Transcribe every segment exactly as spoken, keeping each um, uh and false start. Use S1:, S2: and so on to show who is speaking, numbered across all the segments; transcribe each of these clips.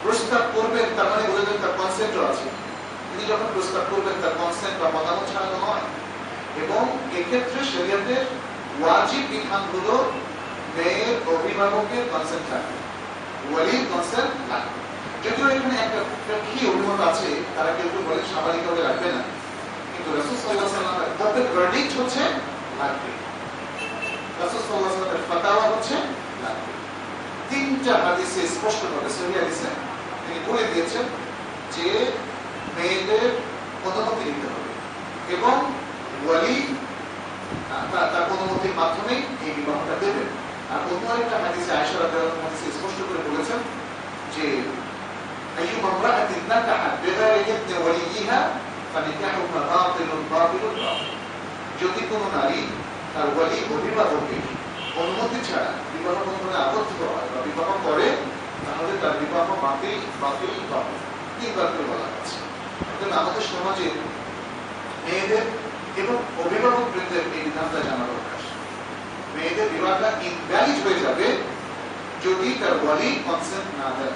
S1: প্রস্তাব করবেন তার মানে বোঝা যায় তার কনসেন্টও আছে। তিনি যখন প্রস্তাব করবেন তার কনসেন্ট বা মতামত ছাড়া তো নয়। এবং এক্ষেত্রে শরীয়তের ওয়াজিব বিধানগুলো মেয়ের অভিভাবকের কনসেন্ট থাকবে, ওয়ালির কনসেন্ট থাকবে। যদিও এখানে একটা প্রেক্ষী অভিমত আছে, তারা কেউ কেউ বলে স্বাভাবিকভাবে রাখবে না, কিন্তু রাসূল সাল্লাল্লাহু আলাইহি ওয়াসাল্লামের ওপেন ভার্ডিক্ট হচ্ছে লাগবে, রাসূল সাল্লাল্লাহু আলাইহি ওয়াসাল্লামের ফাতাওয়া হচ্ছে লাগবে। তিনটা হাদিসে স্পষ্টভাবে সহিহ হাদিসে তিনি বলে দিয়েছেন যে মেয়েদের অনুমতি নিতে হবে এবং ওয়ালি তার অনুমতির মাধ্যমে এই বিবাহটা দেবেন। আর অন্য একটা হাদিসে আয়েশা রাদিয়াল্লাহু আনহা হাদিসে স্পষ্ট করে বলেছেন যে আইয়ুমা ইমরাআতিন নাকাহাত বিগাইরি ইযনি ওয়ালিয়িহা ফানিকাহুহা বাতিলুন বাতিলুন বাতিল। যদি কোনো নারী তার ওয়ালি অভিভাবকের অনুমতি ছাড়া বিবাহ বন্ধনে আবদ্ধ হয় বা বিবাহ করে, তাহলে তার বিবাহ বাতিল বাতিল বাতিল তিনবার করে বলা হচ্ছে। অর্থাৎ আমাদের সমাজে মেয়েদের এবং অভিভাবকবৃন্দের এই বিধানটা জানা দরকার। মেয়েদের বিবাহটা ইনভ্যালিড হয়ে যাবে যদি তার ওয়ালি কনসেন্ট না দেয়,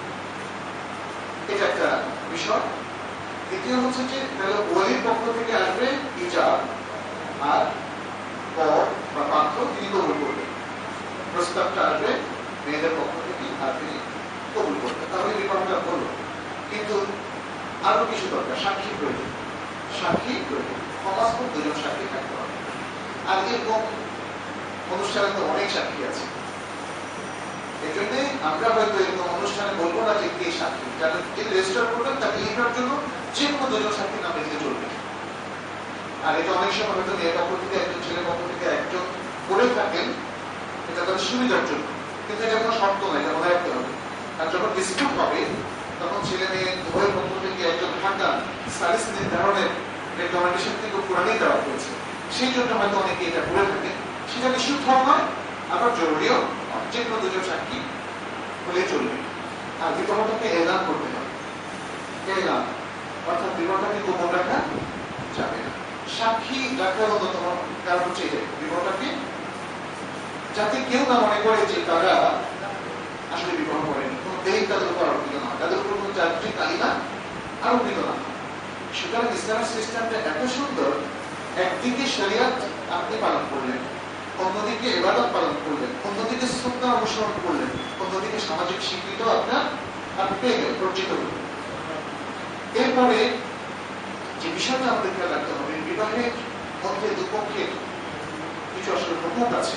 S1: এটা একটা বিষয়। দ্বিতীয় হচ্ছে যে ওয়ালির পক্ষ থেকে আসবে ইজাব, আর পর বা পাত্র তিনি কবুল করবেন, প্রস্তাবটা আসবে মেয়েদের পক্ষ থেকে আর তিনি কবুল করবেন, তাহলে বিবাহটা হলো। কিন্তু আরো কিছু দরকার, সাক্ষী প্রয়োজন, সাক্ষী প্রয়োজন, সমাজপুর দুজন সাক্ষী থাকতে হবে। আর এরকম অনুষ্ঠানে তো অনেক সাক্ষী আছে, এই জন্যে আমরা হয়তো এরকম অনুষ্ঠানে বলবো না যে কে সাক্ষী, যারা যিনি রেজিস্টার করবেন তাকে লিখার জন্য যে কোনো দুজন সাক্ষীর নাম লিখতে চলবে। আর এটা অনেক সময় হয়তো মেয়ের পক্ষ থেকে একজন, ছেলের পক্ষ থেকে একজন করে থাকেন, এটা তাদের সুবিধার জন্য, কিন্তু এটা কোনো শর্ত নয়, এটা মনে রাখতে হবে। আর যখন ডিসপিউট হবে তখন ছেলে মেয়ে উভয়ের পক্ষ থেকে একজন থাকান সালিস নির্ধারণের রেকমেন্ডেশন থেকে পুরানি দেওয়া হয়েছে, সেই জন্য হয়তো অনেকে এটা করে থাকেন। সেটা নিষিদ্ধ নয়, আবার জরুরিও নয়, যে কোনো দুজন সাক্ষী হলে চলবে। আর বিবাহটাকে এলান করতে হবে, এলান অর্থাৎ বিবাহটাকে গোপন রাখা যাবে না। সাক্ষী রাখার অন্যতম কারণ হচ্ছে বিবাহটাকে যাতে কেউ না মনে করে যে তারা আসলে বিবাহ করেনি, কোন দেহ তাদের উপর আরোপিত না, তাদের উপর কোন চারিত্রিক তালিকা আরোপিত না। সুতরাং ইসলামের সিস্টেমটা এত সুন্দর, একদিকে শরিয়ত আপনি পালন করলেন, অন্যদিকে ইবাদত পালন করলেন, অন্যদিকে সুন্নাহ অনুসরণ করলেন, অন্যদিকে সামাজিক স্বীকৃত আপনার আপনি পেয়ে গেলেন, অর্জিত হলেন। এরপরে যে বিষয়টা আমাদের খেয়াল রাখতে হবে, বিবাহের মধ্যে দুপক্ষের কিছু আসলে হুকুক আছে।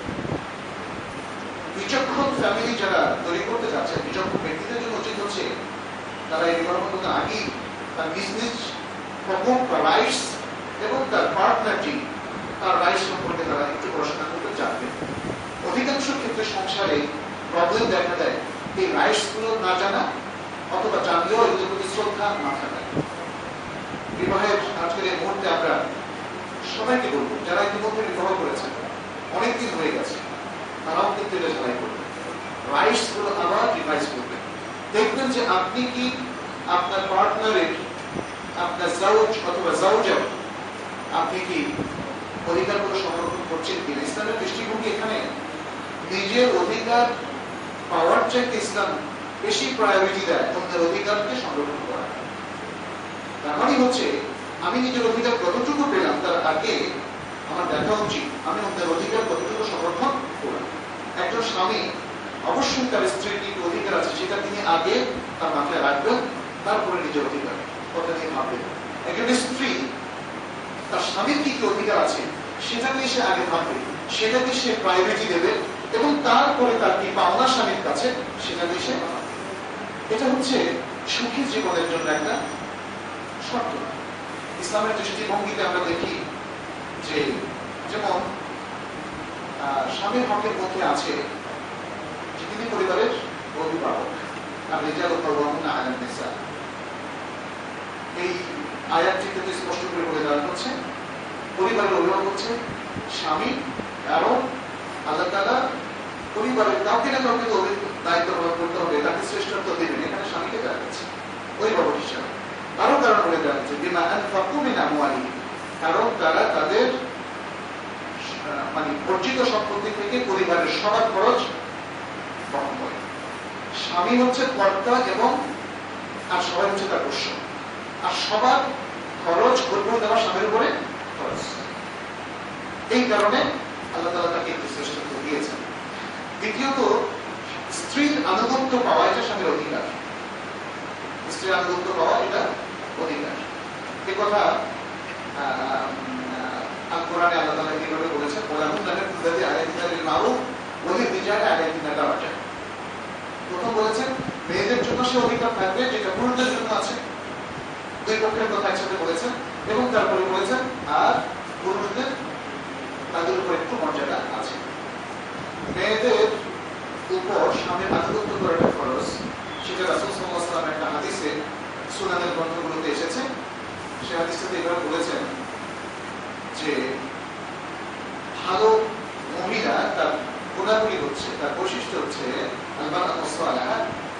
S1: বিচক্ষণ ফ্যামিলি যারা তৈরি করতে যাচ্ছে, বিচক্ষণ ব্যক্তিদের জন্য উচিত হচ্ছে তারা এই বিবাহ বন্ধনে আগেই তার নিজ নিজ হুকুক বা রাইটস এবং তার পার্টনারটি তার রাইটস সম্পর্কে তারা একটু পড়াশোনা করতে জানবে। অধিকাংশ ক্ষেত্রে সংসারে প্রবলেম দেখা দেয় এই রাইটস গুলো না জানা, অথবা জানলেও এগুলোর প্রতি শ্রদ্ধা না থাকা। বিবাহের আজকের এই মুহূর্তে আমরা সবাইকে বলবো, যারা ইতিমধ্যে বিবাহ করেছেন অনেকদিন হয়ে গেছে, তারাও কিন্তু এটা সবাই করবেন, রাইটস গুলো আবার রিভাইজ করবেন। দেখবেন যে আপনি কি আপনার পার্টনারের, আপনার জাউজ অথবা জাউজা, আপনি কি অধিকারগুলো সংরক্ষণ করছেন কিনা। ইসলামের দৃষ্টিভঙ্গি এখানে নিজের অধিকার পাওয়ার চাইতে ইসলাম বেশি প্রায়োরিটি দেয় অন্যের অধিকারকে সংরক্ষণ করা। তার মানে হচ্ছে আমি নিজের অধিকার কতটুকু পেলাম তার আগে আমার দেখা উচিত আমি অন্যের অধিকার কতটুকু সংরক্ষণ করলাম। একজন স্বামী অবশ্যই তার স্ত্রীর কি অধিকার আছে সেটা তিনি আগে তার মাথায় রাখবেন, তারপরে নিজের অধিকার কথা নিয়ে ভাববেন। একজন স্ত্রী তার স্বামীর কি কি অধিকার আছে সেটা নিয়ে সে আগে ভাববে, সেটাকে সে প্রায়োরিটি দেবে, এবং তারপরে তার কি পাওনা স্বামীর কাছে সেটা নিয়ে সে ভাববে। এটা হচ্ছে সুখী জীবনের জন্য একটা শর্ত। ইসলামের দৃষ্টিভঙ্গিতে আমরা দেখি যে যেমন স্বামীর হকের মধ্যে আছে যে তিনি পরিবারের অভিভাবক, আর রিজাল কাওয়ামুনা আলান নিসা, এই আয়াতটিতে তো স্পষ্ট করে বলে দেওয়া হচ্ছে পরিবারের অভিভাবক হচ্ছে স্বামী, কারণ আল্লাহ তাআলা পরিবারের কাউকে না কাউকে তো দায়িত্ব পালন করতে হবে, তাকে শ্রেষ্ঠত্ব দেবেন, এখানে স্বামীকে দেওয়া হচ্ছে অভিভাবক হিসাবে। আরো কারণ বলে দেওয়া হচ্ছে বিমা আনফাকু মিন আমওয়ালিহিম, কারণ তারা তাদের মানে অর্জিত সম্পত্তি থেকে পরিবারের সবার খরচ বহন করে। স্বামী হচ্ছে কর্তা এবং আর সবাই হচ্ছে তার পোষ্য, আর সবার খরচ কর্ম দেওয়া স্বামীর উপরে খরচ। এই কারণে আল্লাহ তাআলা তাকে একটু শ্রেষ্ঠত্ব দিয়েছেন। দ্বিতীয়ত, স্ত্রীর আনুগত্য পাওয়া এটা স্বামীর অধিকার। স্ত্রীর আনুগত্য পাওয়া এটা অধিকার। এ কথা আল কোরআনে আল্লাহ তাআলা কিভাবে বলেছেন, ওয়ালাহুম লাহুম বিল আয়াতিনা বিল মারুফ ওয়া লিল রিজালি আলাইহিন্না দারাজা। প্রথম বলেছেন মেয়েদের জন্য সে অধিকার থাকবে যেটা পুরুষদের জন্য আছে, দুই পক্ষের কথা একসাথে বলেছেন। এবং তারপরে বলেছেন আর পুরুষদের তাদের উপর একটু মর্যাদা আছে। মেয়েদের উপর স্বামীর আনুগত্য করাটা খরচ, সেটা রাসূল সাল্লাল্লাহু আলাইহি ওয়াসাল্লাম একটা হাদিসে সুনানের গ্রন্থগুলোতে এসেছে। সে হাদিসটাতে এভাবে বলেছেন যে ভালো মহিলা তার গুণাবলী হচ্ছে, তার বৈশিষ্ট্য হচ্ছে আল-মারআতু সালিহা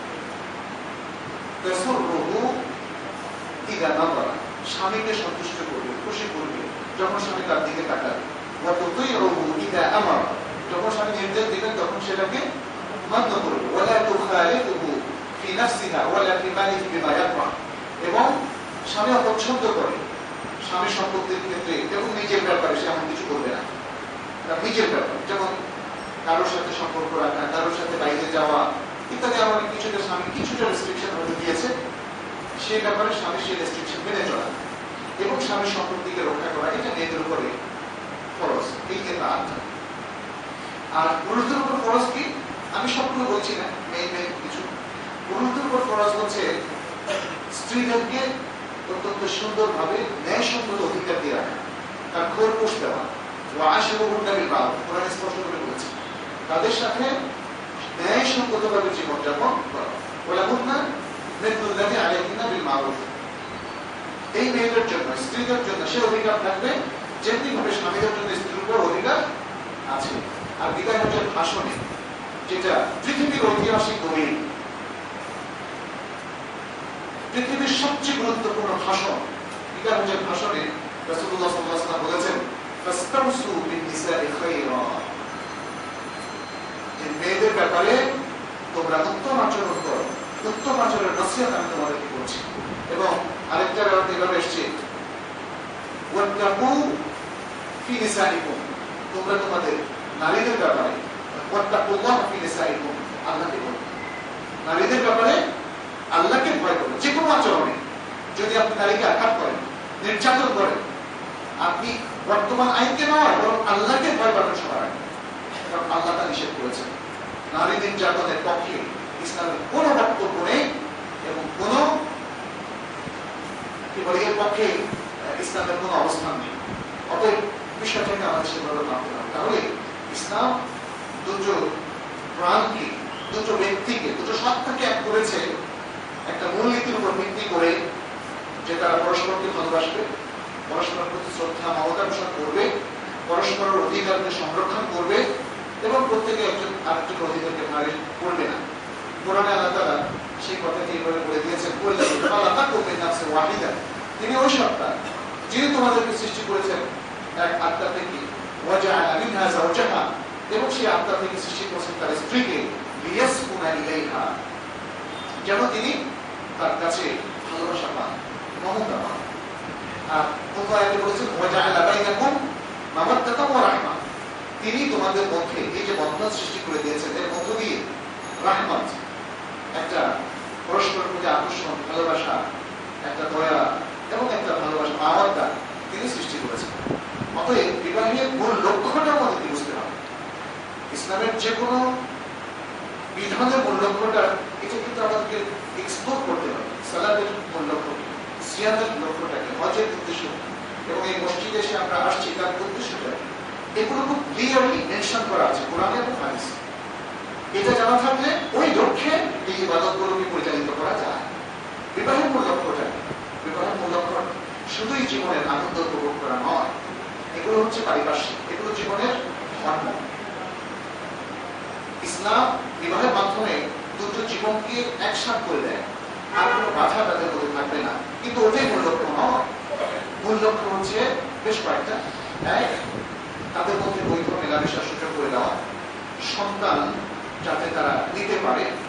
S1: তাসুররুহু ইযা নাযারা, স্বামীকে সন্তুষ্ট করবে, খুশি করবে যখন স্বামী তার দিকে তাকাবে। ওয়া তুতিউহু ইযা আমারা, যখন স্বামী নির্দেশ দিবেন তখন সেটাকে মান্য করবে। ওয়ালা তুখালিফুহু ফি নাফসিহা ওয়ালা ফি মালিহি বিমা ইয়াকরাহ, এবং স্বামী অপছন্দ করে স্বামী সম্পত্তির ক্ষেত্রে এবং নিজের ব্যাপারে সে এমন কিছু করবে না। তার নিজের ব্যাপার, যেমন কারোর সাথে সম্পর্ক রাখা, কারোর সাথে বাইরে যাওয়া ইত্যাদি, এমন কিছুটা স্বামী কিছুটা রেস্ট্রিকশন হতে দিয়েছে, সেই ব্যাপারে স্বামী সেই রেস্ট্রিকশন মেনে চলা এবং স্বামীর সম্পত্তিকে রক্ষা করা, এটা মেয়েদের উপরে খরচ। এই যে তার আর পুরুষদের উপর খরচ কি, আমি সবগুলো বলছি না, মেয়ে মেয়ে কিছু। পুরুষদের উপর খরচ হচ্ছে স্ত্রীদেরকে অত্যন্ত সুন্দরভাবে ন্যায়সঙ্গত অধিকার দিয়ে রাখা, তার খোরপোশ দেওয়া। ও আশিরুহুন্না বিল মারুফ, কোরআন স্পষ্ট করে বলেছে তাদের সাথে ন্যায়সঙ্গতভাবে জীবনযাপন করা। ওয়ালাহুন্না মিসলুল্লাযী আলাইহিন্না বিল মারুফ, এই মেয়েদের জন্য, স্ত্রীদের জন্য সে অধিকার থাকবে যেমনি ভাবে স্বামীদের জন্য স্ত্রীর উপর অধিকার আছে। আর বিদায় হচ্ছে ভাষণে, যেটা পৃথিবীর ঐতিহাসিক দলিল, পৃথিবীর সবচেয়ে গুরুত্বপূর্ণ ভাষণ। বিদায় হচ্ছে ভাষণে রাসূলুল্লাহ সাল্লাল্লাহু আলাইহি ওয়াসাল্লাম বলেছেন ফাসতামসু বিন-নিসাই খায়রা, যে মেয়েদের ব্যাপারে তোমরা উত্তম আচরণ করো, উত্তম আচরণের নসিহত আমি তোমাদেরকে করছি। এবং আরেকটা ব্যাপার এভাবে এসছে ওয়াত্তাকু ফি নিসাইকুম, তোমরা তোমাদের নারীদের ব্যাপারে ওয়াত্তাকুল্লাহ ফি নিসাইকুম, আল্লাহকে ভয় করো, নারীদের ব্যাপারে আল্লাহকে ভয় করো। যে কোনো আচরণে যদি আপনি নারীকে আঘাত করেন, নির্যাতন করেন, আপনি বর্তমান আইনকে নয় বরং আল্লাহকে ভয় করেন সবার আগে, কারণ আল্লাহ তা নিষেধ করেছেন। নারী নির্যাতনের পক্ষে ইসলামের কোন বক্তব্য নেই এবং কোন কি বলে এর পক্ষে ইসলামের কোন অবস্থান নেই। অতএব বিষয়টাকে আমাদের সেভাবে মানতে হবে। তাহলে ইসলাম দুটো প্রাণকে, দুটো ব্যক্তিকে, দুটো সত্তাকে এক করেছে একটা মূলনীতির উপর ভিত্তি করে, যে তারা পরস্পরকে ভালোবাসবে, পরস্পরের প্রতি শ্রদ্ধা মমতা পোষণ করবে, পরস্পরের অধিকারকে সংরক্ষণ করবে এবং প্রত্যেকে একজন আরেকজন অধিকারকে ভারী করবে না। কোরআনে আল্লাহ তাআলা সেই কথাটি এইভাবে বলে দিয়েছেন, তিনি ওই সত্তা যিনি তোমাদেরকে সৃষ্টি করেছেন এক আত্মা থেকে, ওয়াজআলা মিনহা যাওজাহা, এবং সেই আত্মা থেকে সৃষ্টি করেছেন তার স্ত্রীকে, লিয়াসকুনা ইলাইহা, যেন তিনি তার কাছে ভালোবাসা পান, মমতা পান। আর অন্য আয়াতে বলেছেন ওয়াজআলা বাইনাকুম মাওয়াদ্দাতান ওয়া রাহমা, তিনি তোমাদের মধ্যে এই যে বন্ধন সৃষ্টি করে দিয়েছেন, এর মধ্য দিয়ে রাহমাত, একটা পরস্পরের প্রতি আকর্ষণ, ভালোবাসা, একটা দয়া এবং একটা ভালোবাসা, মাওয়াদ্দা তিনি সৃষ্টি করেছেন। অতএব বিবাহের মূল লক্ষ্যটা আমাদেরকে বুঝতে হবে। ইসলামের যে কোনো বিধানের মূল লক্ষ্যটা, এটা কিন্তু আমাদেরকে এক্সপ্লোর করতে হবে। সালাতের মূল লক্ষ্য কি, সিয়ামের লক্ষ্যটাকে, হজের উদ্দেশ্য এবং এই মসজিদে এসে আমরা আসছি তার উদ্দেশ্যটা, এগুলো খুব ক্লিয়ারলি মেনশন করা আছে কোরআনে এবং হাদিসে। এটা জানা থাকলে ওই লক্ষ্যে এই ইবাদতগুলোকে পরিচালিত করা যায়। বিবাহের মূল লক্ষ্যটা, বিবাহের মূল লক্ষ্য শুধুই জীবনের আনন্দ উপভোগ করা নয়, এগুলো হচ্ছে পারিপার্শ্বিক, এগুলো জীবনের ধর্ম। ইসলাম বিবাহের মাধ্যমে দুটো জীবনকে একসাথ করে দেয়, আর কোনো বাধা তাদের মধ্যে থাকবে না। কিন্তু ওটাই মূল লক্ষ্য নয়। মূল লক্ষ্য হচ্ছে বেশ কয়েকটা, এক, তাদের মধ্যে বৈধ মেলামেশার সুযোগ করে দেওয়া, সন্তান যাতে তারা নিতে পারে